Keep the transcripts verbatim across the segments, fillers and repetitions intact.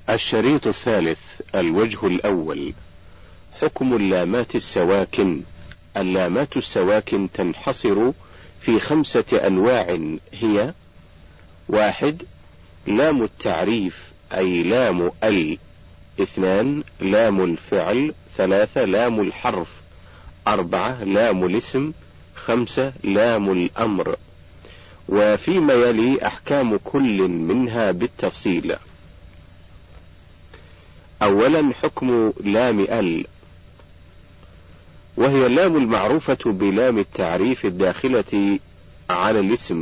الشريط الثالث. الوجه الأول: حكم اللامات السواكن. اللامات السواكن تنحصر في خمسة أنواع هي: واحد، لام التعريف أي لام ال. اثنان، لام الفعل. ثلاثة، لام الحرف. أربعة، لام الاسم. خمسة، لام الأمر. وفيما يلي أحكام كل منها بالتفصيل. أولا، حكم لام ال، وهي اللام المعروفة بلام التعريف الداخلة على الاسم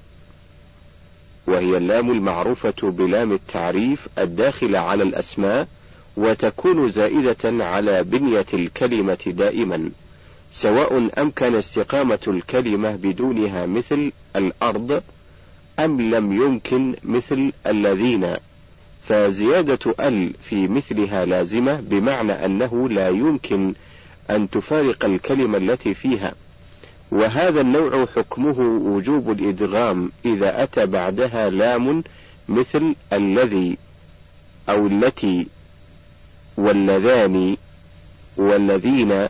وهي اللام المعروفة بلام التعريف الداخلة على الأسماء، وتكون زائدة على بنية الكلمة دائما، سواء أمكن استقامة الكلمة بدونها مثل الأرض أم لم يمكن مثل الذين، فزيادة ال في مثلها لازمة، بمعنى أنه لا يمكن أن تفارق الكلمة التي فيها. وهذا النوع حكمه وجوب الإدغام إذا أتى بعدها لام مثل الذي أو التي واللذان والذين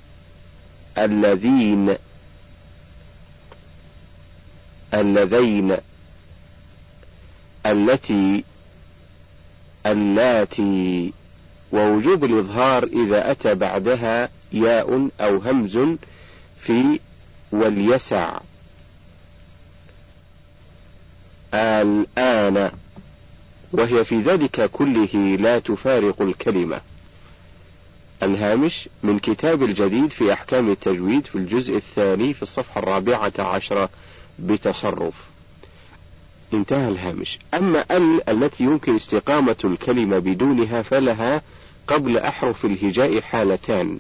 الذين اللذين التي اللاتي. ووجوب الإظهار إذا أتى بعدها ياء أو همز في واليسع الآن، وهي في ذلك كله لا تفارق الكلمة. الهامش من كتاب الجديد في أحكام التجويد في الجزء الثاني في الصفحة الرابعة عشرة بتصرف. انتهى الهامش. أما ال التي يمكن استقامة الكلمة بدونها فلها قبل أحرف الهجاء حالتان: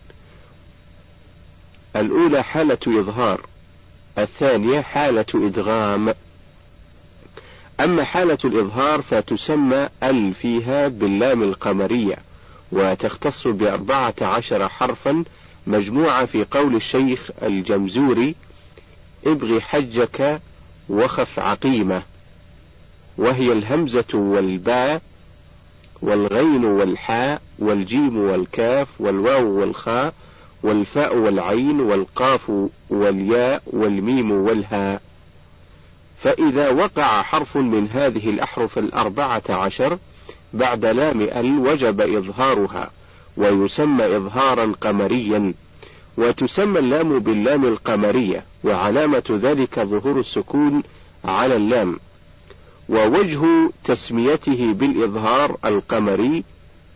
الأولى حالة إظهار، الثانية حالة إدغام. أما حالة الإظهار فتسمى ال فيها باللام القمرية، وتختص بأربعة عشر حرفا مجموعة في قول الشيخ الجمزوري: ابغ حجك وخف عقيمة، وهي الهمزة والباء والغين والحاء والجيم والكاف والواو والخاء والفاء والعين والقاف والياء والميم والهاء. فإذا وقع حرف من هذه الأحرف الأربعة عشر بعد لام ال وجب إظهارها، ويسمى إظهارا قمريا. وتسمى اللام باللام القمرية، وعلامة ذلك ظهور السكون على اللام. ووجه تسميته بالإظهار القمري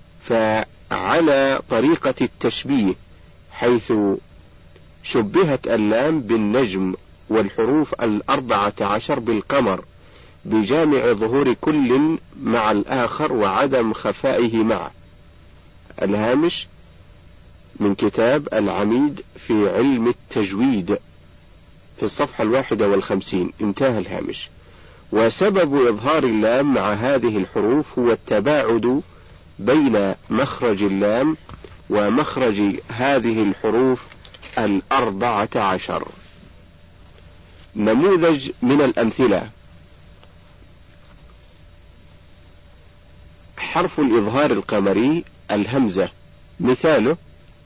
فعلى طريقة التشبيه، حيث شبهت اللام بالنجم والحروف الأربعة عشر بالقمر، بجامع ظهور كل مع الآخر وعدم خفائه معه. الهامش من كتاب العميد في علم التجويد في الصفحة الواحدة والخمسين. انتهى الهامش. وسبب إظهار اللام مع هذه الحروف هو التباعد بين مخرج اللام ومخرج هذه الحروف الأربعة عشر. نموذج من الأمثلة: حرف الإظهار القمري الهمزة، مثاله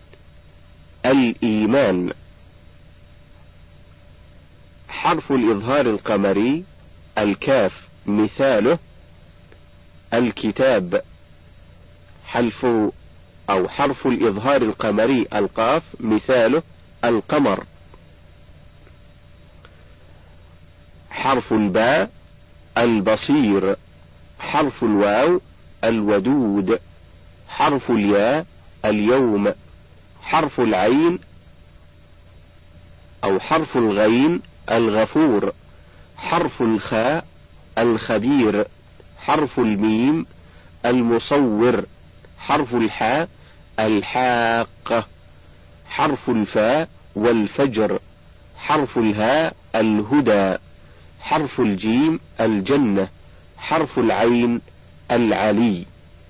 الإيمان. حرف الإظهار القمري الكاف، مثاله الكتاب. حلف أو حرف الإظهار القمري القاف، مثاله القمر. حرف الباء البصير. حرف الواو الودود. حرف الياء اليوم. حرف العين أو حرف الغين الغفور. حرف الخاء الخبير. حرف الميم المصور. حرف الحاء الحاقة. حرف الفاء والفجر. حرف الهاء الهدى. حرف الجيم الجنة. حرف العين العلي.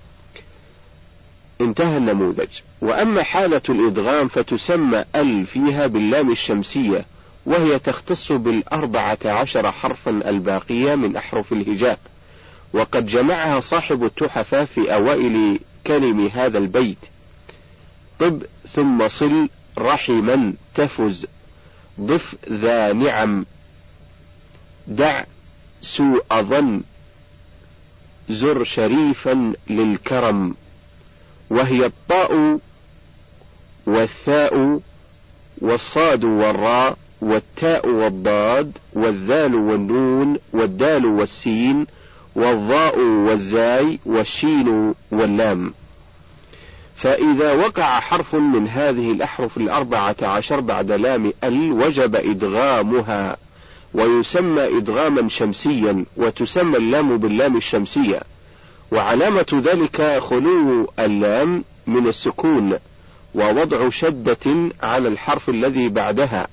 انتهى النموذج. وأما حالة الإدغام فتسمى ال فيها باللام الشمسية، وهي تختص بالأربعة عشر حرفا الباقية من أحرف الهجاء، وقد جمعها صاحب التحفة في أوائل كلم هذا البيت: طب ثم صل رحما تفز، ضف ذا نعم، دع سوء ظن، زر شريفا للكرم. وهي الطاء والثاء والصاد والراء والتاء والضاد والذال والنون والدال والسين والضاء والزاي والشين واللام. فإذا وقع حرف من هذه الأحرف الأربعة عشر بعد لام ال وجب إدغامها، ويسمى إدغاما شمسيا، وتسمى اللام باللام الشمسية، وعلامة ذلك خلو اللام من السكون ووضع شدة على الحرف الذي بعدها.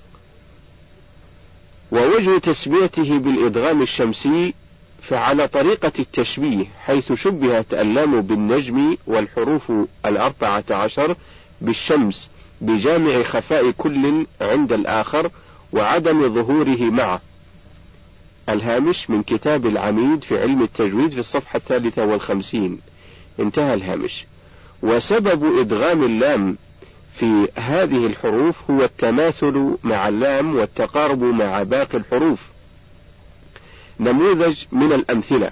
ووجه تسميته بالإدغام الشمسي فعلى طريقة التشبيه، حيث شبهت اللام بالنجم والحروف الأربعة عشر بالشمس بجامع خفاء كل عند الآخر وعدم ظهوره معه. الهامش من كتاب العميد في علم التجويد في الصفحة الثالثة والخمسين، انتهى الهامش. وسبب إدغام اللام في هذه الحروف هو التماثل مع اللام والتقارب مع باقي الحروف. نموذج من الأمثلة: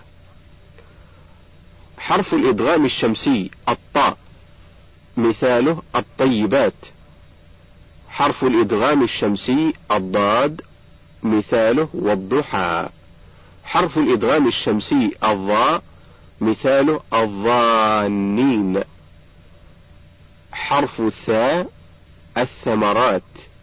حرف الإدغام الشمسي الطاء، مثاله الطيبات. حرف الإدغام الشمسي الضاد، مثاله والضحى. حرف الإدغام الشمسي الضاء، مثاله الظانين. حرف الثاء الثمرات.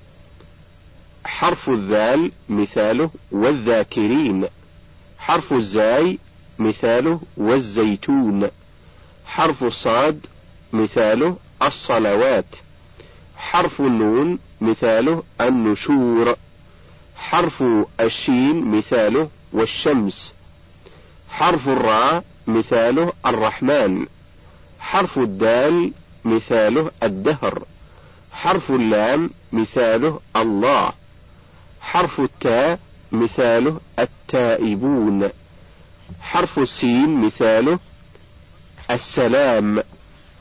حرف الذال مثاله والذاكرين. حرف الزاي مثاله والزيتون. حرف الصاد مثاله الصلوات. حرف النون مثاله النشور. حرف الشين مثاله والشمس. حرف الراء مثاله الرحمن. حرف الدال مثاله الدهر. حرف اللام مثاله الله. حرف التاء مثاله التائبون. حرف السين مثاله السلام.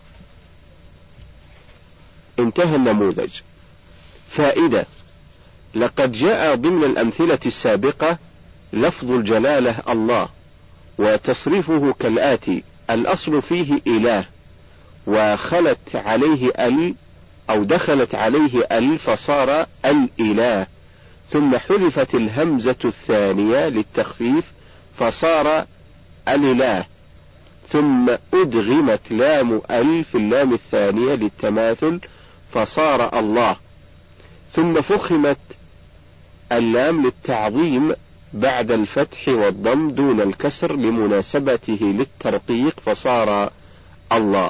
انتهى النموذج. فائدة: لقد جاء ضمن الأمثلة السابقة لفظ الجلالة الله، وتصريفه كالآتي: الأصل فيه إله، وخلت عليه ال أو دخلت عليه ال فصار الإله، ثم حذفت الهمزة الثانية للتخفيف فصار الإله، ثم أدغمت لام ال في اللام الثانية للتماثل فصار الله، ثم فخمت اللام للتعظيم بعد الفتح والضم دون الكسر لمناسبته للترقيق فصار الله.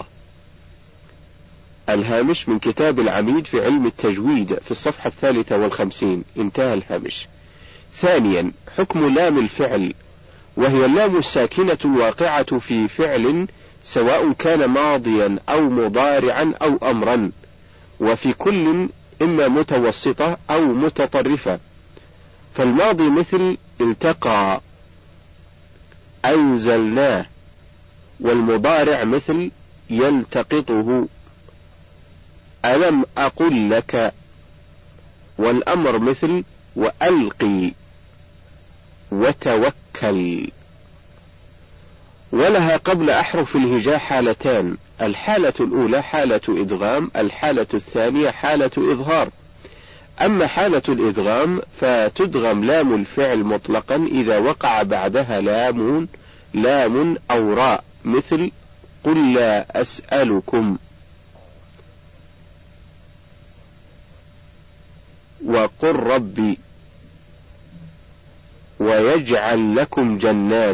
الهامش من كتاب العميد في علم التجويد في الصفحة الثالثة والخمسين، انتهى الهامش. ثانيا: حكم لام الفعل، وهي اللام الساكنة الواقعة في فعل سواء كان ماضيا أو مضارعا أو أمرا، وفي كل إما متوسطة أو متطرفة. فالماضي مثل التقى، أنزلناه، والمضارع مثل يلتقطه، ألم أقل لك، والأمر مثل وألقي وتوكل. ولها قبل أحرف الهجاء حالتان: الحالة الأولى حالة إدغام، الحالة الثانية حالة إظهار. أما حالة الإدغام فتدغم لام الفعل مطلقا إذا وقع بعدها لام لام أو راء، مثل قل لا أسألكم، وقل ربي، ويجعل لكم جنات.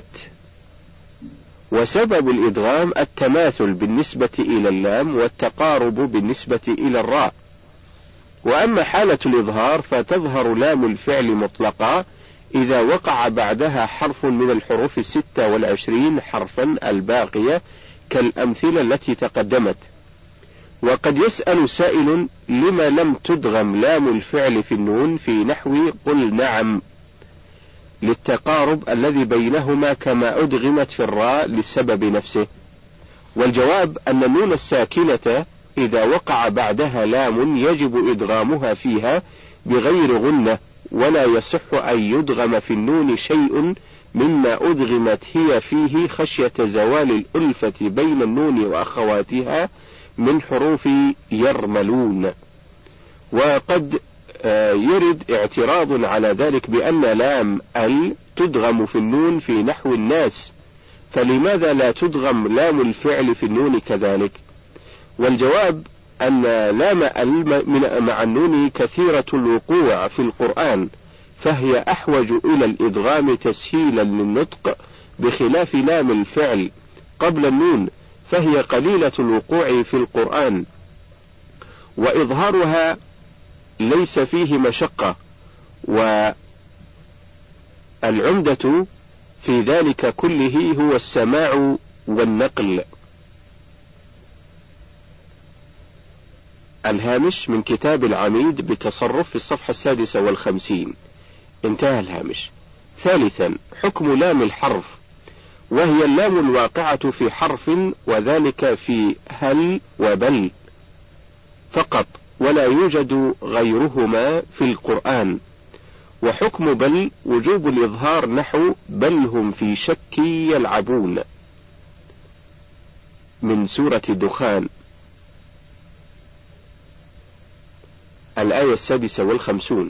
وسبب الإدغام التماثل بالنسبة إلى اللام والتقارب بالنسبة إلى الراء. وأما حالة الإظهار فتظهر لام الفعل مطلقا إذا وقع بعدها حرف من الحروف الستة والعشرين حرفا الباقية كالأمثلة التي تقدمت. وقد يسأل سائل: لما لم تدغم لام الفعل في النون في نحو قل نعم؟ للتقارب الذي بينهما كما أدغمت في الراء للسبب نفسه. والجواب أن النون الساكنة إذا وقع بعدها لام يجب إدغامها فيها بغير غنة، ولا يصح أن يدغم في النون شيء مما أدغمت هي فيه خشية زوال الألفة بين النون وأخواتها من حروف يرملون. وقد يرد اعتراض على ذلك بأن لام ال تدغم في النون في نحو الناس، فلماذا لا تدغم لام الفعل في النون كذلك؟ والجواب أن لام ال مع النون كثيرة الوقوع في القرآن، فهي أحوج إلى الإدغام تسهيلا للنطق، بخلاف لام الفعل قبل النون فهي قليلة الوقوع في القرآن، وإظهارها ليس فيه مشقة، والعمدة في ذلك كله هو السماع والنقل. الهامش من كتاب العميد بالتصرف في الصفحة السادسة والخمسين، انتهى الهامش. ثالثا، حكم لام الحرف، وهي اللام الواقعة في حرف، وذلك في هل وبل فقط، ولا يوجد غيرهما في القرآن. وحكم بل وجوب الإظهار نحو بل هم في شك يلعبون من سورة الدخان الآية السادسة والخمسون.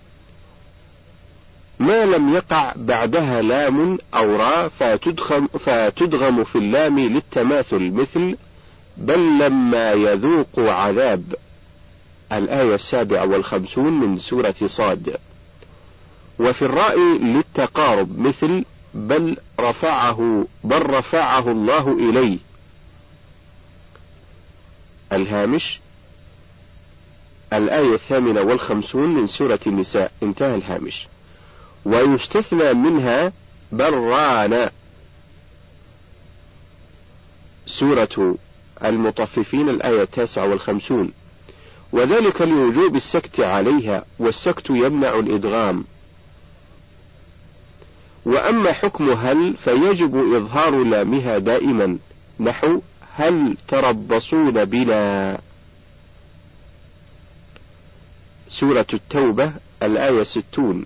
ما لم يقع بعدها لام أو راء فتدغم, فتدغم في اللام للتماثل، مثل بل لما يذوقوا عذاب الآية السابعة والخمسون من سورة صاد. وفي الراء للتقارب، مثل بل رفعه بل رفعه الله إليه الهامش الآية الثامنة والخمسون من سورة النساء، انتهى الهامش. ويستثنى منها بران سورة المطففين الآية التاسعة والخمسون، وذلك لوجوب السكت عليها، والسكت يمنع الإدغام. وأما حكم هل فيجب إظهار لامها دائما، نحو هل تربصون بنا سورة التوبة الآية ستون،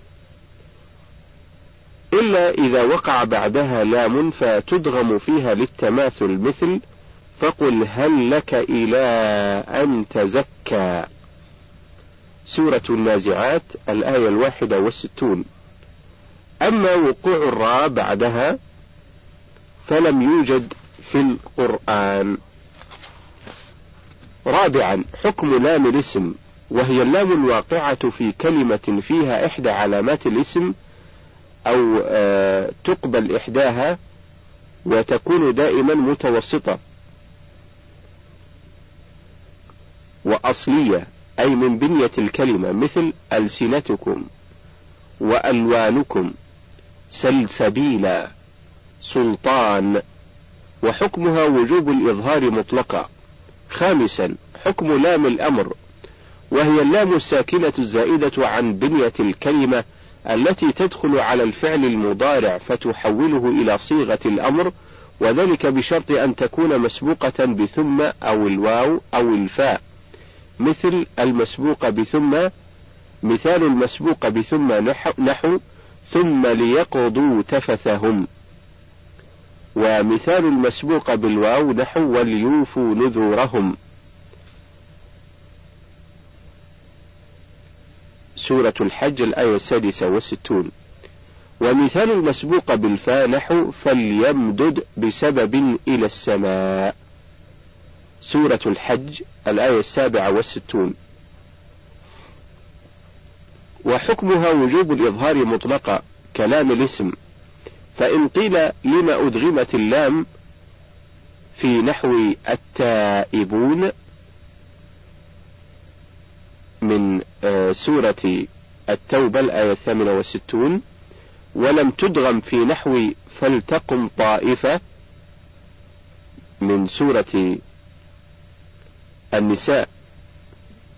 إلا إذا وقع بعدها لام فتدغم فيها للتماثل، مثل فقل هل لك إلى أن تزكى سورة النازعات الآية الواحدة والستون. أما وقوع الراء بعدها فلم يوجد في القرآن. رابعا، حكم لام الاسم، وهي اللام الواقعة في كلمة فيها إحدى علامات الاسم أو آه تقبل إحداها وتكون دائما متوسطة وأصلية، أي من بنية الكلمة، مثل ألسنتكم وألوانكم سلسبيلا سلطان، وحكمها وجوب الإظهار مطلقا. خامسا، حكم لام الأمر، وهي اللام الساكنة الزائدة عن بنية الكلمة التي تدخل على الفعل المضارع فتحوله إلى صيغة الأمر، وذلك بشرط أن تكون مسبوقة بثم أو الواو أو الفاء، مثل المسبوق بثم. مثال المسبوق بثم نحو, نحو ثم ليقضوا تفثهم، ومثال المسبوق بالواو نحو وليوفوا نذورهم سورة الحج الآية السادسة والستون. ومثال المسبوق بالفاء نحو فليمدد بسبب إلى السماء سورة الحج الآية السابعة والستون. وحكمها وجوب الإظهار مطلقا كلام الاسم، فإن قيل لما أدغمت اللام في نحو التائبون من سورة التوبة الآية الثامنة والستون، ولم تدغم في نحو فلتقم طائفة من سورة النساء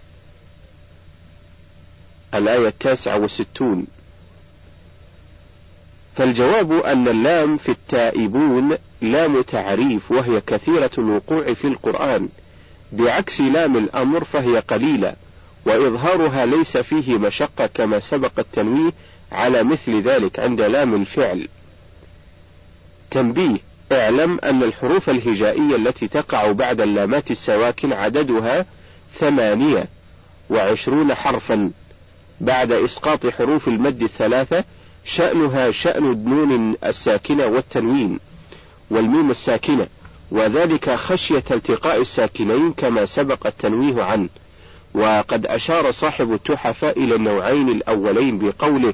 الآية التاسعة والستون، فالجواب أن اللام في التائبون لام تعريف، وهي كثيرة الوقوع في القرآن، بعكس لام الأمر فهي قليلة، وإظهارها ليس فيه مشقة كما سبق التنويه على مثل ذلك عند لام الفعل. تنبيه: اعلم أن الحروف الهجائية التي تقع بعد اللامات السواكن عددها ثمانية وعشرون حرفا بعد إسقاط حروف المد الثلاثة، شأنها شأن النون الساكنة والتنوين والميم الساكنة، وذلك خشية التقاء الساكنين كما سبق التنويه عنه. وقد أشار صاحب التحفة إلى النوعين الأولين بقوله: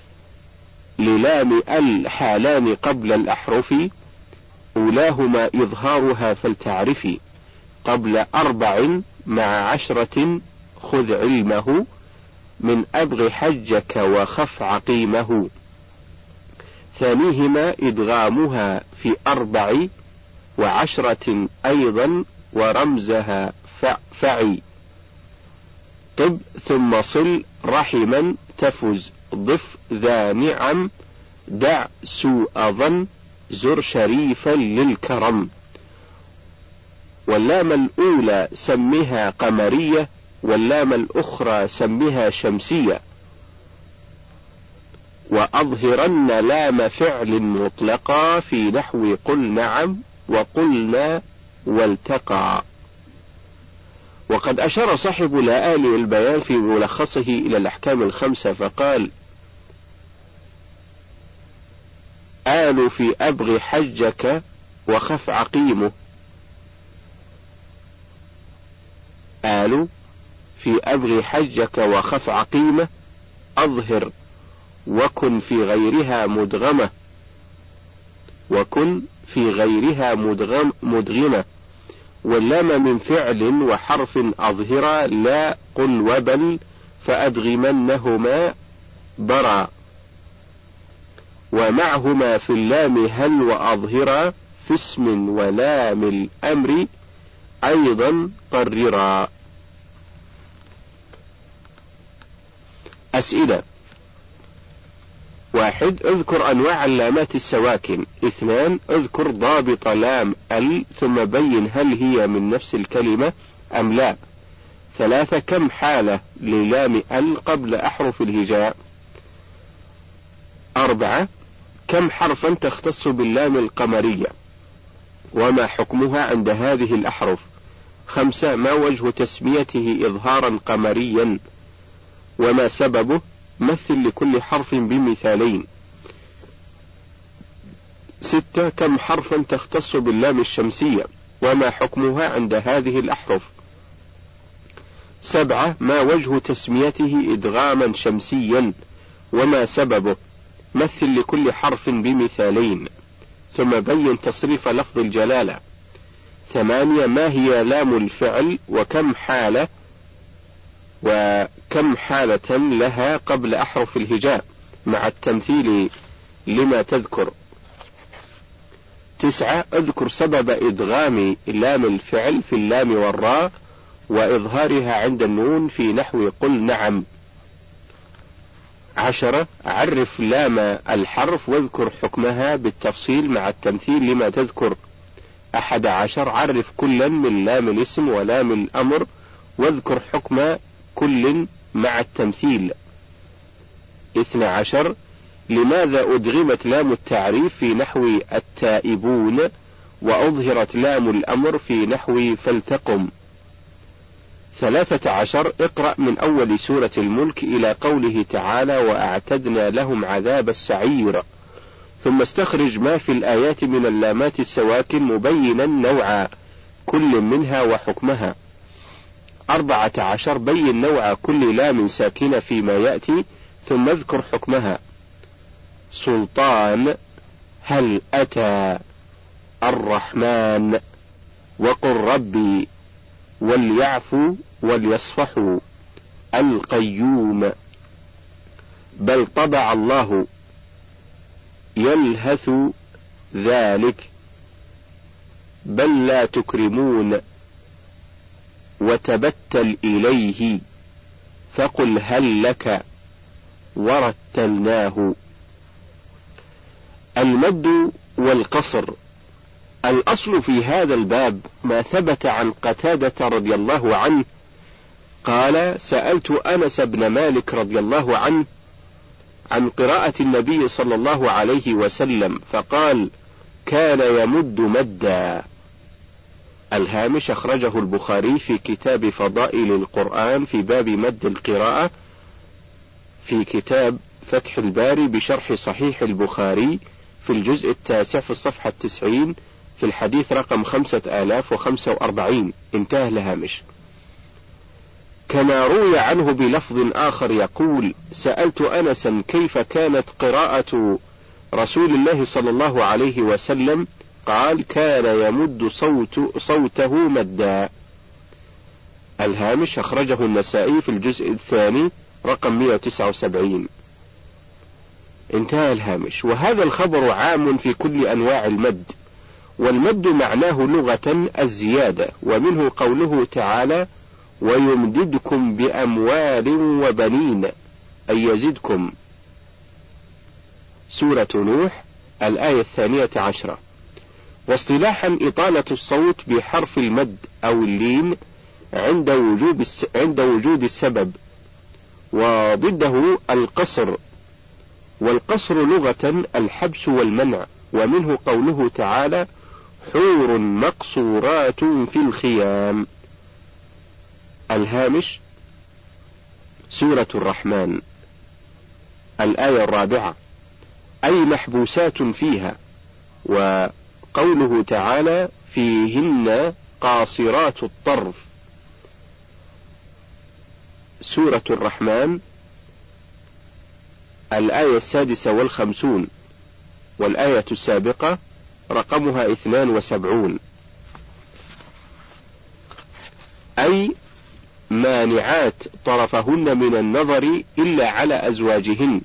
للام الحالان قبل الأحرف، أولاهما إظهارها فلتعرفي، قبل أربع مع عشرة خذ علمه، من أبغ حجك وخف عقيمه. ثانيهما إدغامها في أربع وعشرة أيضا، ورمزها فعي. طب ثم صل رحما تفز، ضف ذا نعم، دع سوء ظن، زر شريفا للكرم. واللام الأولى سمها قمرية، واللام الأخرى سمها شمسية. وأظهرن لام فعل مطلقا في نحو قل نعم وقلنا والتقى. وقد أشار صاحب لآلئ البيان في ملخصه إلى الأحكام الخمسة فقال: آل في أبغ حجك وخف عقيمه. آل في أبغ حجك وخف عقيمة، أظهر وكن في غيرها مدغمة، وكن في غيرها مدغم مدغمة. واللام من فعل وحرف أظهرا، لا قل وبل فأدغمنهما برا، ومعهما في اللام هل وأظهرا، في اسم ولام الأمر أيضا قررا. أسئلة: واحد. اذكر أنواع اللامات السواكن. اثنان. اذكر ضابط لام ال، ثم بين هل هي من نفس الكلمة أم لا. ثلاثة. كم حالة للام ال قبل أحرف الهجاء؟ أربعة. كم حرفا تختص باللام القمرية، وما حكمها عند هذه الأحرف؟ خمسة. ما وجه تسميته إظهارا قمريا، وما سببه؟ مثل لكل حرف بمثالين. ستة. كم حرفا تختص باللام الشمسية، وما حكمها عند هذه الأحرف؟ سبعة. ما وجه تسميته إدغاما شمسيا، وما سببه؟ مثل لكل حرف بمثالين، ثم بين تصريف لفظ الجلالة. ثمانية. ما هي لام الفعل، وكم حالة وكم حالة لها قبل أحرف الهجاء مع التمثيل لما تذكر؟ تسعة. اذكر سبب إدغام لام الفعل في اللام والراء وإظهارها عند النون في نحو قل نعم. عشرة. عرف لام الحرف واذكر حكمها بالتفصيل مع التمثيل لما تذكر. أحد عشر. عرف كلا من لام الاسم ولام الأمر واذكر حكم كل مع التمثيل. اثنى عشر. لماذا أدغمت لام التعريف في نحو التائبون وأظهرت لام الأمر في نحو فلتقم؟ ثلاثة عشر. اقرأ من أول سورة الملك إلى قوله تعالى: وأعتدنا لهم عذاب السعير، ثم استخرج ما في الآيات من اللامات السواكن مبينا نوع كل منها وحكمها. أربعة عشر. بين نوع كل لام ساكنة فيما يأتي، ثم اذكر حكمها. سلطان، هل أتى، الرحمن، وقل ربي، وليعفوا وليصفحوا، القيوم، بل طبع الله، يلهث ذلك، بل لا تكرمون، وتبتل إليه، فقل هل لك، ورتلناه. المد والقصر. الأصل في هذا الباب ما ثبت عن قتادة رضي الله عنه قال: سألت أنس بن مالك رضي الله عنه عن قراءة النبي صلى الله عليه وسلم فقال: كان يمد مدا. الهامش أخرجه البخاري في كتاب فضائل القرآن في باب مد القراءة، في كتاب فتح الباري بشرح صحيح البخاري في الجزء التاسع في الصفحة التسعين في الحديث رقم خمسة آلاف وخمسة وأربعين. انتهى الهامش. كما روي عنه بلفظ آخر يقول: سألت أنسا كيف كانت قراءة رسول الله صلى الله عليه وسلم، قال: كان يمد صوت صوته مدا. الهامش أخرجه النسائي في الجزء الثاني رقم مئة وتسعة وسبعين. انتهى الهامش. وهذا الخبر عام في كل أنواع المد، والمد معناه لغة الزيادة، ومنه قوله تعالى: ويمددكم بأموال وبنين، أي يزدكم. سورة نوح الآية الثانية عشرة. واصطلاحا إطالة الصوت بحرف المد أو اللين عند وجود عند وجود السبب، وضده القصر. والقصر لغة الحبس والمنع، ومنه قوله تعالى: حور مقصورات في الخيام. الهامش سورة الرحمن الآية الرابعة، أي محبوسات فيها. وقوله تعالى: فيهن قاصرات الطرف. سورة الرحمن الآية السادسة والخمسون، والآية السابقة رقمها اثنان وسبعون. أي مانعات طرفهن من النظر إلا على أزواجهن.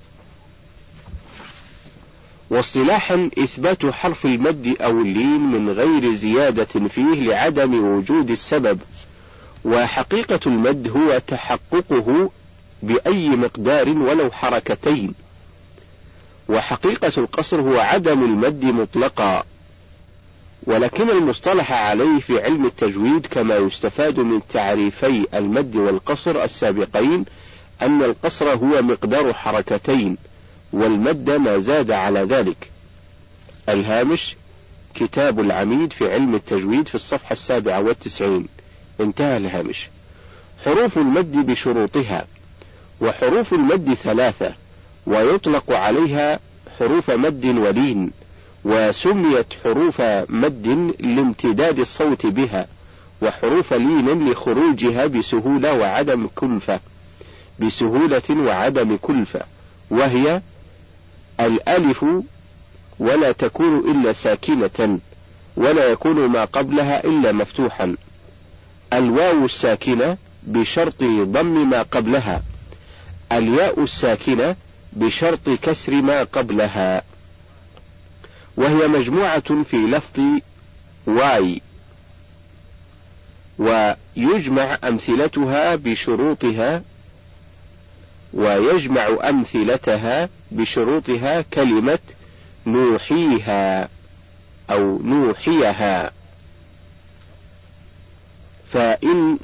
واصطلاحا إثبات حرف المد أو اللين من غير زيادة فيه لعدم وجود السبب. وحقيقة المد هو تحققه بأي مقدار ولو حركتين. وحقيقة القصر هو عدم المد مطلقا. ولكن المصطلح عليه في علم التجويد كما يستفاد من تعريفي المد والقصر السابقين أن القصر هو مقدار حركتين، والمد ما زاد على ذلك. الهامش كتاب العميد في علم التجويد في الصفحة السابعة والتسعين. انتهى الهامش. حروف المد بشروطها. وحروف المد ثلاثة، ويطلق عليها حروف مد ولين، وسميت حروف مد لامتداد الصوت بها، وحروف لين لخروجها بسهولة وعدم كلفة بسهولة وعدم كلفة، وهي الألف ولا تكون إلا ساكنة، ولا يكون ما قبلها إلا مفتوحا. الواو الساكنة بشرط ضم ما قبلها. الياء الساكنة بشرط كسر ما قبلها، وهي مجموعة في لفظ واي، ويجمع أمثلتها بشروطها ويجمع أمثلتها بشروطها كلمة نوحيها أو نوحيها. فإن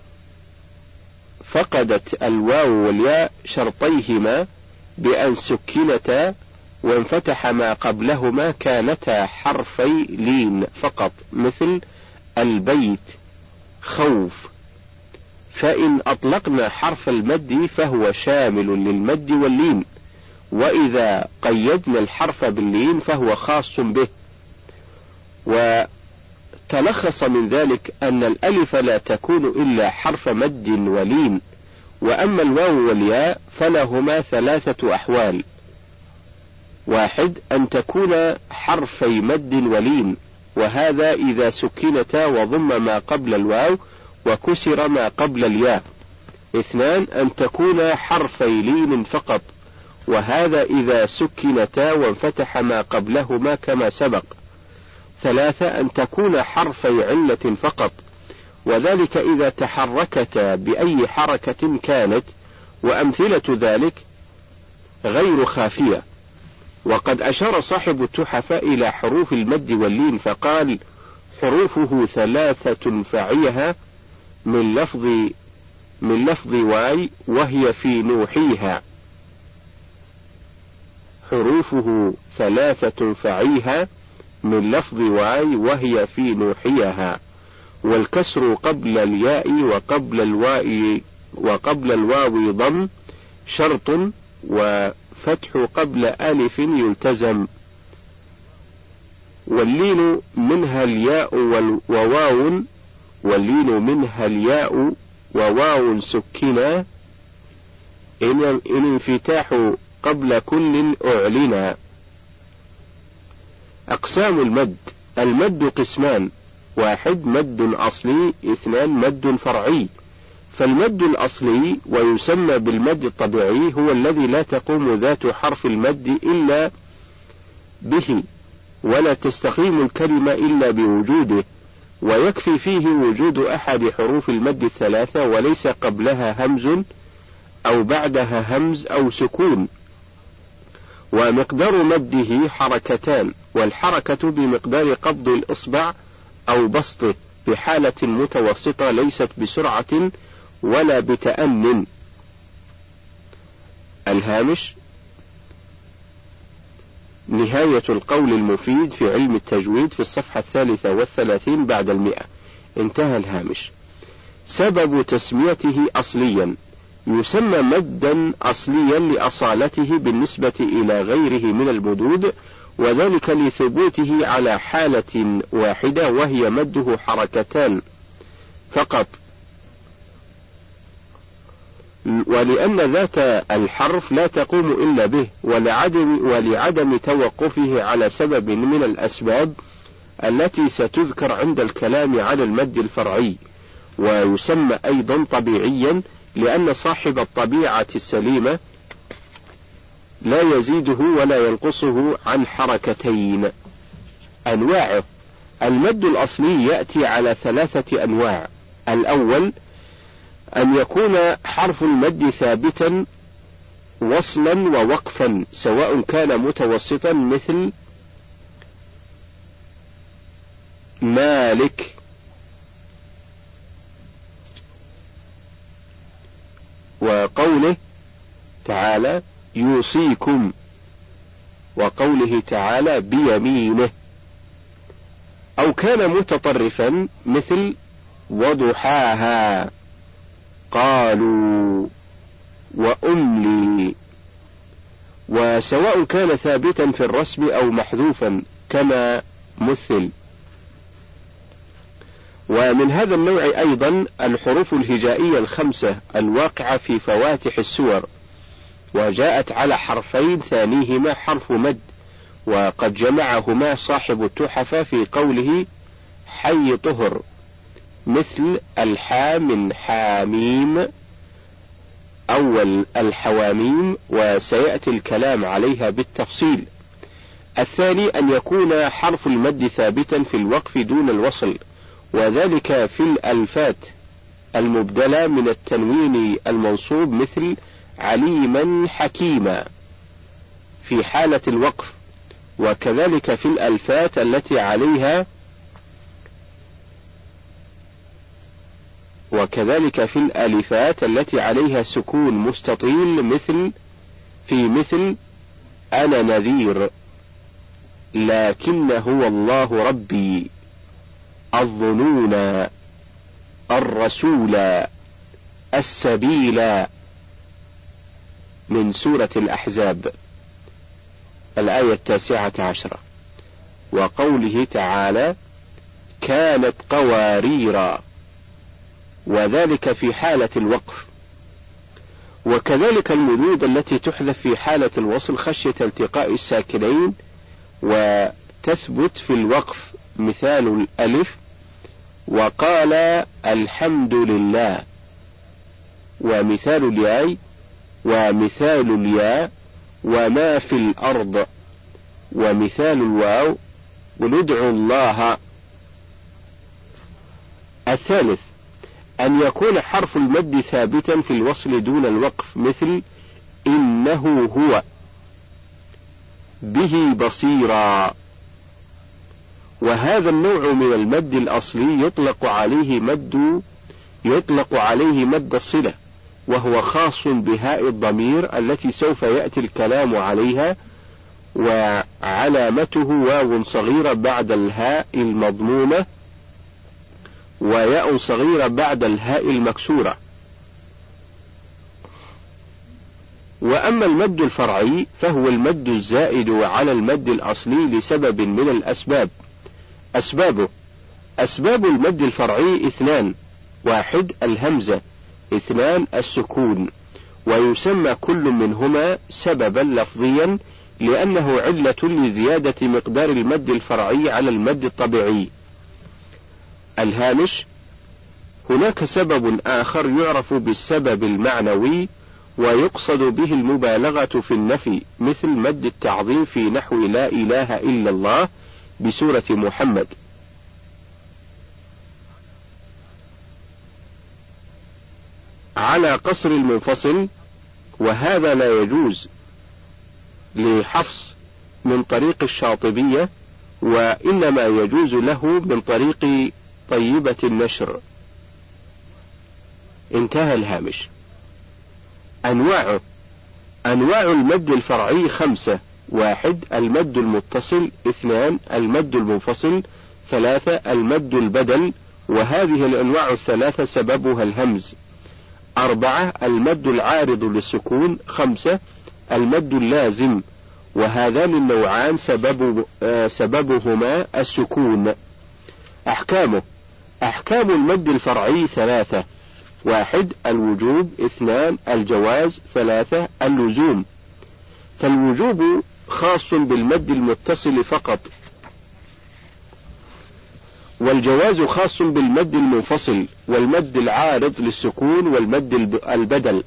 فقدت الواو والياء شرطيهما بأن سكنتا وانفتح ما قبلهما كانتا حرفي لين فقط، مثل البيت، خوف. فإن أطلقنا حرف المد فهو شامل للمد واللين، وإذا قيدنا الحرف باللين فهو خاص به. وتلخص من ذلك أن الألف لا تكون إلا حرف مد ولين، وأما الواو والياء فلهما ثلاثة أحوال: واحد، أن تكون حرفي مد ولين، وهذا إذا سكنتا وضم ما قبل الواو وكسر ما قبل الياء. اثنان، أن تكون حرفي لين فقط، وهذا إذا سكنتا وانفتح ما قبلهما كما سبق. ثلاثة، أن تكون حرفي علة فقط، وذلك إذا تحركتا بأي حركة كانت، وأمثلة ذلك غير خافية. وقد أشار صاحب التحفة إلى حروف المد واللين فقال: حروفه ثلاثة فعيها من لفظ من لفظ واي وهي في نوحيها. حروفه ثلاثة فعيها من لفظ واي وهي في نوحيها، والكسر قبل الياء وقبل الواو وقبل الواو ضم شرط، وفتح قبل ألف يلتزم. واللين منها الياء وواو واللين منها الياء وواو سكنا إن انفتاح قبل كل أعلنا. أقسام المد: المد قسمان: واحد مد أصلي، اثنان مد فرعي. فالمد الأصلي ويسمى بالمد الطبيعي هو الذي لا تقوم ذات حرف المد إلا به، ولا تستقيم الكلمة إلا بوجوده، ويكفي فيه وجود أحد حروف المد الثلاثة وليس قبلها همز أو بعدها همز أو سكون. ومقدار مده حركتان، والحركة بمقدار قبض الإصبع أو بسطه بحالة متوسطة ليست بسرعة ولا بتأن. الهامش: نهاية القول المفيد في علم التجويد في الصفحة الثالثة والثلاثين بعد المئة. انتهى الهامش. سبب تسميته أصليا: يسمى مدا أصليا لأصالته بالنسبة إلى غيره من المدود، وذلك لثبوته على حالة واحدة وهي مده حركتان فقط، ولأن ذات الحرف لا تقوم إلا به، ولعدم, ولعدم توقفه على سبب من الأسباب التي ستذكر عند الكلام على المد الفرعي. ويسمى أيضا طبيعيا لأن صاحب الطبيعة السليمة لا يزيده ولا ينقصه عن حركتين. أنواعه: المد الأصلي يأتي على ثلاثة أنواع: الأول أن يكون حرف المد ثابتا وصلا ووقفا سواء كان متوسطا مثل مالك، وقوله تعالى يوصيكم، وقوله تعالى بيمينه، أو كان متطرفا مثل وضحاها، قالوا، وأملي. وسواء كان ثابتا في الرسم أو محذوفا كما مثل. ومن هذا النوع أيضا الحروف الهجائية الخمسة الواقعة في فواتح السور، وجاءت على حرفين ثانيهما حرف مد، وقد جمعهما صاحب التحفة في قوله حي طهر، مثل الحا من حاميم أول الحواميم، وسيأتي الكلام عليها بالتفصيل. الثاني أن يكون حرف المد ثابتا في الوقف دون الوصل، وذلك في الألفات المبدلة من التنوين المنصوب مثل عليما حكيما في حالة الوقف، وكذلك في الألفات التي عليها وكذلك في الألفات التي عليها سكون مستطيل مثل في مثل أنا نذير، لكن هو الله ربي، الظنون، الرسول، السبيل، من سورة الأحزاب الآية التاسعة عشرة. وقوله تعالى كانت قواريرا، وذلك في حالة الوقف. وكذلك المدود التي تحذف في حالة الوصل خشية التقاء الساكنين وتثبت في الوقف، مثال الألف وقال الحمد لله، ومثال الياء ومثال الياء وما في الأرض، ومثال الواو وندعو الله. الثالث أن يكون حرف المد ثابتا في الوصل دون الوقف مثل إنه هو، به بصيرا. وهذا النوع من المد الأصلي يطلق عليه مد يطلق عليه مد الصلة، وهو خاص بهاء الضمير التي سوف يأتي الكلام عليها، وعلامته واو صغيرة بعد الهاء المضمومة وياء صغيرة بعد الهاء المكسورة. وأما المد الفرعي فهو المد الزائد على المد الأصلي لسبب من الأسباب. أسبابه: أسباب المد الفرعي اثنان: واحد الهمزة، اثنان السكون، ويسمى كل منهما سببا لفظيا لأنه علة لزيادة مقدار المد الفرعي على المد الطبيعي. الهامش: هناك سبب آخر يعرف بالسبب المعنوي ويقصد به المبالغة في النفي، مثل مد التعظيم في نحو لا إله إلا الله بسورة محمد. على قصر المنفصل، وهذا لا يجوز لحفص من طريق الشاطبية، وإنما يجوز له من طريق طيبة النشر. انتهى الهامش. أنواعه: أنواع المد الفرعي خمسة: واحد المد المتصل، اثنان المد المنفصل، ثلاثة المد البدل، وهذه الأنواع الثلاثة سببها الهمز. أربعة المد العارض للسكون. خمسة المد اللازم، وهذان النوعان سبب آه سببهما السكون. أحكامه: أحكام المد الفرعي ثلاثة: واحد الوجوب، اثنان الجواز، ثلاثة اللزوم. فالوجوب خاص بالمد المتصل فقط، والجواز خاص بالمد المنفصل، والمد العارض للسكون، والمد البدل.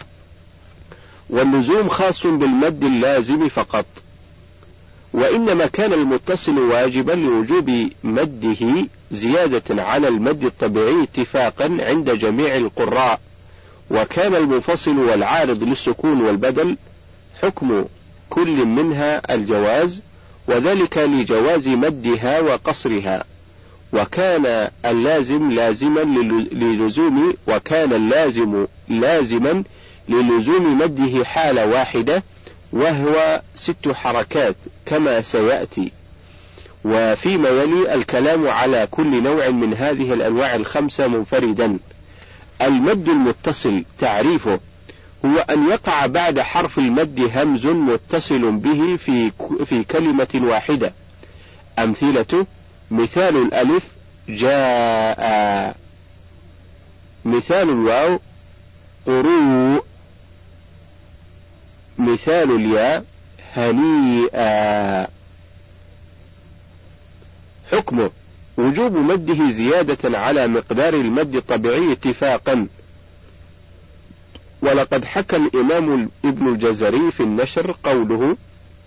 واللزوم خاص بالمد اللازم فقط. وإنما كان المتصل واجبا لوجوب مده زيادة على المد الطبيعي اتفاقا عند جميع القراء، وكان المنفصل والعارض للسكون والبدل حكم كل منها الجواز، وذلك لجواز مدها وقصرها. وكان اللازم لازما للزوم وكان اللازم لازما للزوم مده حالة واحدة، وهو ست حركات كما سيأتي. وفيما يلي الكلام على كل نوع من هذه الأنواع الخمسة منفردا. المد المتصل تعريفه: هو أن يقع بعد حرف المد همز متصل به في في كلمة واحدة. أمثلته: مثال الألف جاء، مثال الواو قروء، مثال الياء هنيئا. حكمه: وجوب مده زيادة على مقدار المد الطبيعي اتفاقا. ولقد حكى الإمام ابن الجزري في النشر قوله: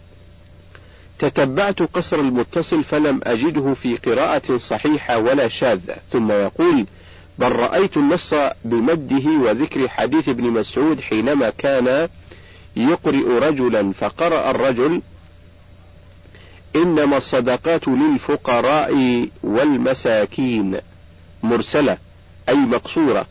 تتبعت قصر المتصل فلم أجده في قراءة صحيحة ولا شاذة. ثم يقول: بل رأيت النص بمده وذكر حديث ابن مسعود حينما كان يقرئ رجلا فقرأ الرجل: إنما الصدقات للفقراء والمساكين، مرسلة أي مقصورة.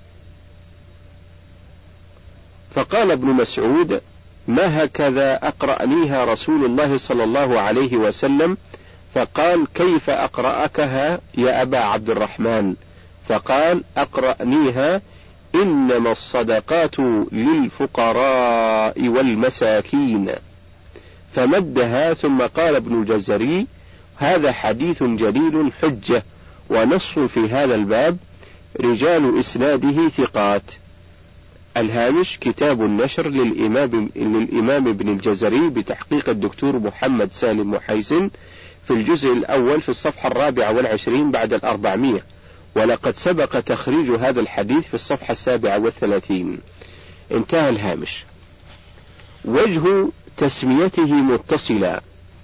فقال ابن مسعود: ما هكذا أقرأنيها رسول الله صلى الله عليه وسلم؟ فقال: كيف أقرأكها يا أبا عبد الرحمن؟ فقال: أقرأنيها إنما الصدقات للفقراء والمساكين. فمدها. ثم قال ابن الجزري: هذا حديث جليل حجة ونص في هذا الباب، رجال إسناده ثقات. الهامش: كتاب النشر للإمام, للإمام ابن الجزري بتحقيق الدكتور محمد سالم محيسن، في الجزء الأول في الصفحة الرابعة والعشرين بعد الأربعمية، ولقد سبق تخريج هذا الحديث في الصفحة السابعة والثلاثين. انتهى الهامش. وجه تسميته متصلا: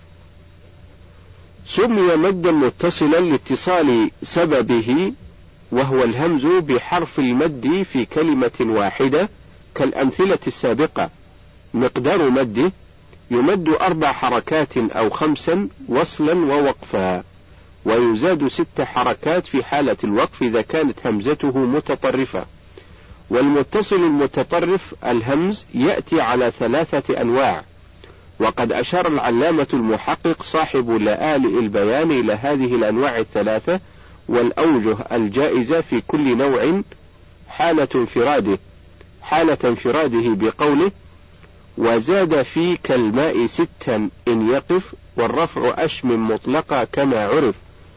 سمي مدا متصلا لاتصال سببه وهو الهمز بحرف المد في كلمة واحدة، كالأمثلة السابقة. مقدار مده يمد أربع حركات أو خمسا وصلا ووقفا، ويزاد ست حركات في حالة الوقف إذا كانت همزته متطرفة. والمتصل المتطرف الهمز يأتي على ثلاثة أنواع، وقد أشار العلامة المحقق صاحب لآلئ البيان إلى هذه الأنواع الثلاثة والأوجه الجائزة في كل نوع حالة انفراده حالة انفراده بقوله: وزاد في كالماء ستا إن يقف، والرفع أشم مطلقا كما عرف،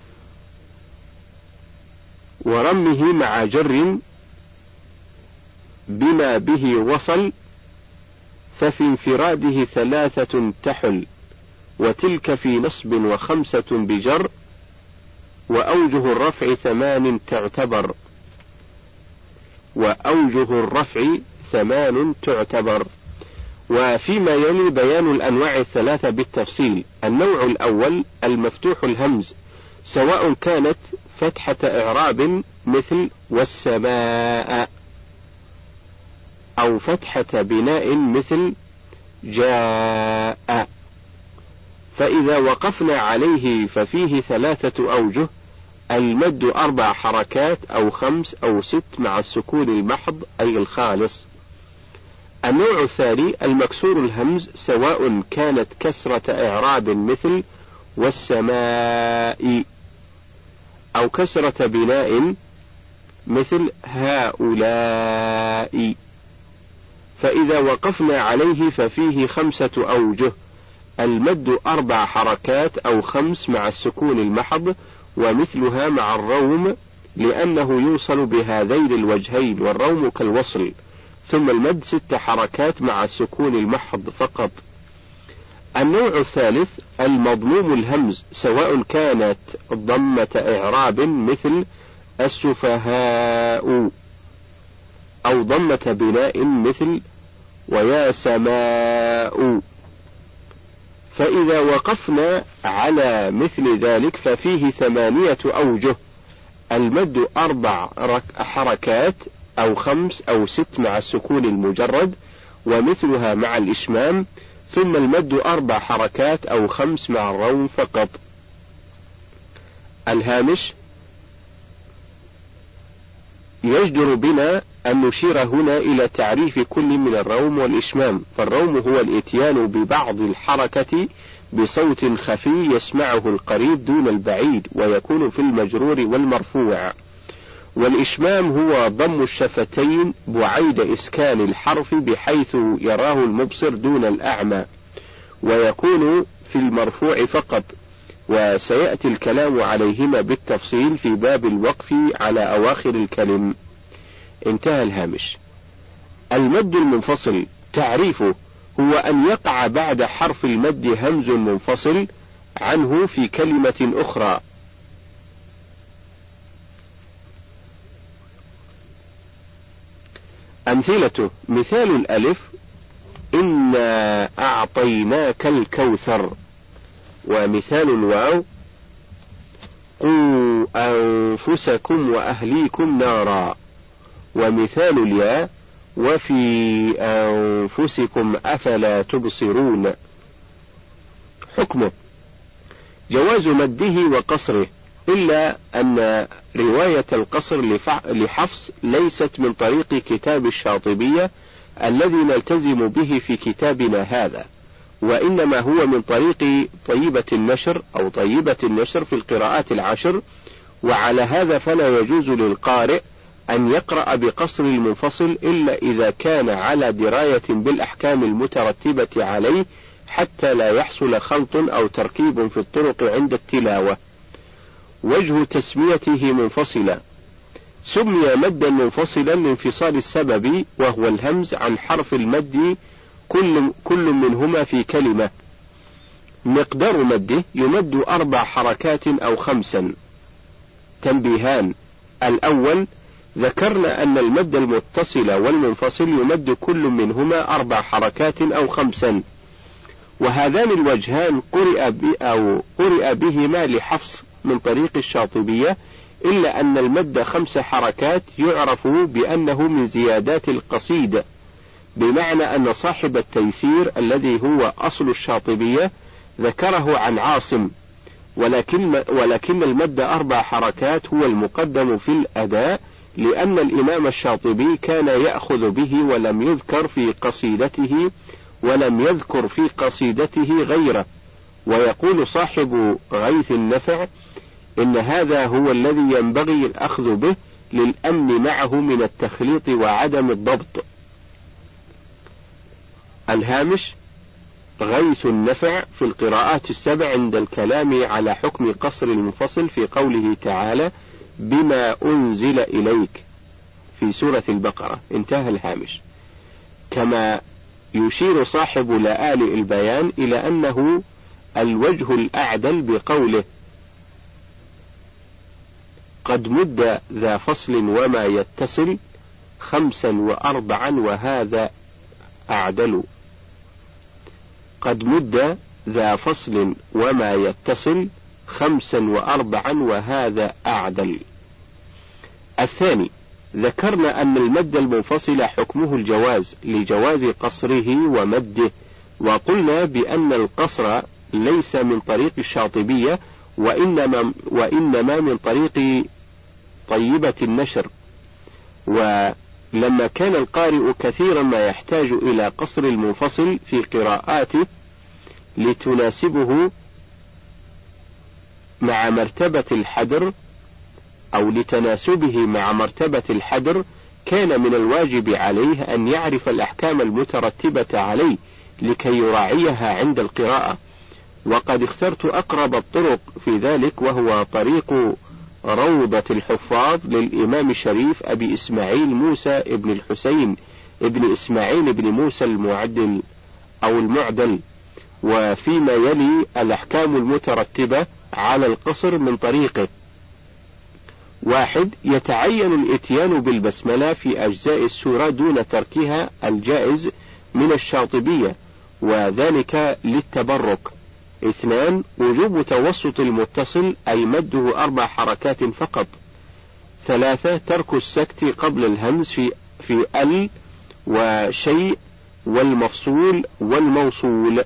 ورمه مع جر بما به وصل، ففي انفراده ثلاثة تحل، وتلك في نصب وخمسة بجر، وأوجه الرفع ثمان تعتبر وأوجه الرفع ثمان تعتبر. وفيما يلي بيان الأنواع الثلاثة بالتفصيل. النوع الأول المفتوح الهمز، سواء كانت فتحة إعراب مثل والسماء، أو فتحة بناء مثل جاء، فإذا وقفنا عليه ففيه ثلاثة أوجه: المد أربع حركات أو خمس أو ست مع السكون المحض أي الخالص. النوع الثاني المكسور الهمز، سواء كانت كسرة إعراب مثل والسماء، أو كسرة بناء مثل هؤلاء، فإذا وقفنا عليه ففيه خمسة أوجه: المد أربع حركات أو خمس مع السكون المحض، ومثلها مع الروم لأنه يوصل بهذين الوجهين، والروم كالوصل. ثم المد ست حركات مع السكون المحض فقط. النوع الثالث المضموم الهمز، سواء كانت ضمة إعراب مثل السفهاء، أو ضمة بناء مثل ويا سماء، فإذا وقفنا على مثل ذلك ففيه ثمانية أوجه: المد أربع حركات أو خمس أو ست مع السكون المجرد، ومثلها مع الإشمام، ثم المد أربع حركات أو خمس مع الروم فقط. الهامش: يجدر بنا أن نشير هنا إلى تعريف كل من الروم والإشمام. فالروم هو الإتيان ببعض الحركة بصوت خفي يسمعه القريب دون البعيد، ويكون في المجرور والمرفوع. والإشمام هو ضم الشفتين بعيد إسكان الحرف بحيث يراه المبصر دون الأعمى، ويكون في المرفوع فقط، وسيأتي الكلام عليهما بالتفصيل في باب الوقف على أواخر الكلم. انتهى الهامش. المد المنفصل تعريفه: هو أن يقع بعد حرف المد همز منفصل عنه في كلمة أخرى. أمثلته: مثال الألف: إنا أعطيناك الكوثر. ومثال الواو: قوا أنفسكم وأهليكم نارا. ومثال الياء: وفي أنفسكم أفلا تبصرون. حكمه: جواز مده وقصره، إلا أن رواية القصر لحفص ليست من طريق كتاب الشاطبية الذي نلتزم به في كتابنا هذا، وإنما هو من طريق طيبة النشر أو طيبة النشر في القراءات العشر. وعلى هذا فلا يجوز للقارئ أن يقرأ بقصر المنفصل إلا إذا كان على دراية بالأحكام المترتبة عليه، حتى لا يحصل خلط أو تركيب في الطرق عند التلاوة. وجه تسميته منفصلا: سمي مدا منفصلا لانفصال السبب، وهو الهمز عن حرف المد كل, كل منهما في كلمة. مقدار مده: يمد أربع حركات أو خمسا. تنبيهان: الأول: ذكرنا أن المد المتصل والمنفصل يمد كل منهما أربع حركات أو خمسا، وهذان الوجهان قرئ أو قرئ بهما لحفص من طريق الشاطبية، إلا أن المد خمس حركات يعرف بأنه من زيادات القصيدة، بمعنى أن صاحب التيسير الذي هو أصل الشاطبية ذكره عن عاصم، ولكن, ولكن المد أربع حركات هو المقدم في الأداء، لأن الإمام الشاطبي كان يأخذ به ولم يذكر في قصيدته ولم يذكر في قصيدته غيره. ويقول صاحب غيث النفع إن هذا هو الذي ينبغي الأخذ به للأمن معه من التخليط وعدم الضبط. الهامش: غيث النفع في القراءات السبع عند الكلام على حكم قصر المنفصل في قوله تعالى بما أنزل إليك في سورة البقرة. انتهى الهامش. كما يشير صاحب لآلئ البيان إلى أنه الوجه الأعدل بقوله قد مد ذا فصل وما يتصل خمسا وأربعا وهذا أعدل. قد مد ذا فصل وما يتصل خمسا وأربعا وهذا أعدل. الثاني: ذكرنا أن المد المنفصل حكمه الجواز لجواز قصره ومده، وقلنا بأن القصر ليس من طريق الشاطبية وإنما, وإنما من طريق طيبة النشر. ولما كان القارئ كثيرا ما يحتاج إلى قصر المنفصل في قراءاته لتناسبه مع مرتبة الحدر أو لتناسبه مع مرتبة الحدر، كان من الواجب عليه أن يعرف الأحكام المترتبة عليه لكي يراعيها عند القراءة. وقد اخترت أقرب الطرق في ذلك، وهو طريق روضة الحفاظ للإمام الشريف أبي إسماعيل موسى ابن الحسين ابن إسماعيل ابن موسى المعدل أو المعدل. وفيما يلي الأحكام المترتبة على القصر من طريقه: واحد: يتعين الإتيان بالبسملة في أجزاء السورة دون تركها الجائز من الشاطبية، وذلك للتبرك. اثنان: وجوب توسط المتصل أي مده أربع حركات فقط. ثلاثة: ترك السكت قبل الهمز في, في ال وشيء والمفصول والموصول.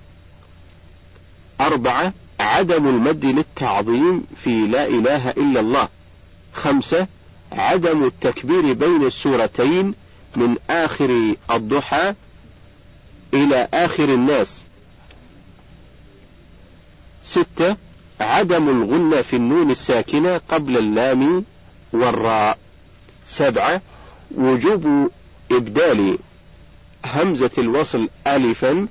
أربعة: عدم المد للتعظيم في لا إله إلا الله. خمسة: عدم التكبير بين السورتين من آخر الضحى إلى آخر الناس. ستة: عدم الغنة في النون الساكنة قبل اللام والراء. سبعة: وجوب إبدال همزة الوصل ألفا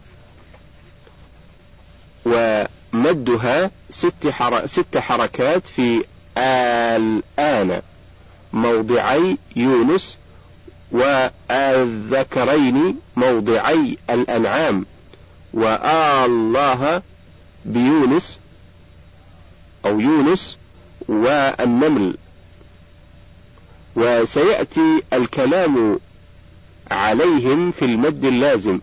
ومدها ست, حر... ست حركات في الآن موضعي يونس، والذكرين موضعي الأنعام، والله بيونس أو يونس والنمل. وسيأتي الكلام عليهم في المد اللازم: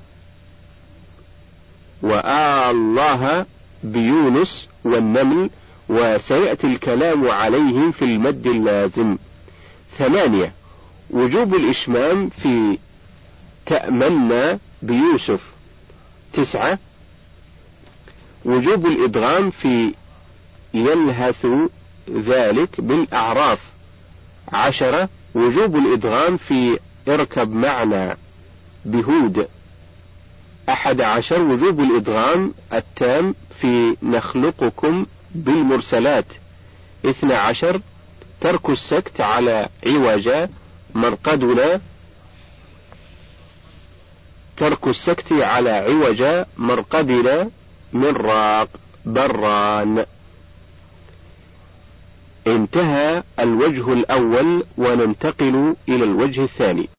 والله بيونس والنمل، وسيأتي الكلام عليهم في المد اللازم. ثمانية: وجوب الإشمام في تأمنا بيوسف. تسعة: وجوب الإدغام في يلهث ذلك بالأعراف. عشرة: وجوب الإدغام في اركب معنا بهود. أحد عشر: وجوب الإدغام التام في نخلقكم بالمرسلات. اثنى عشر: ترك السكت على عوجا مرقدنا ترك السكت على عوجا مرقدنا من راق بران. انتهى الوجه الأول، وننتقل إلى الوجه الثاني.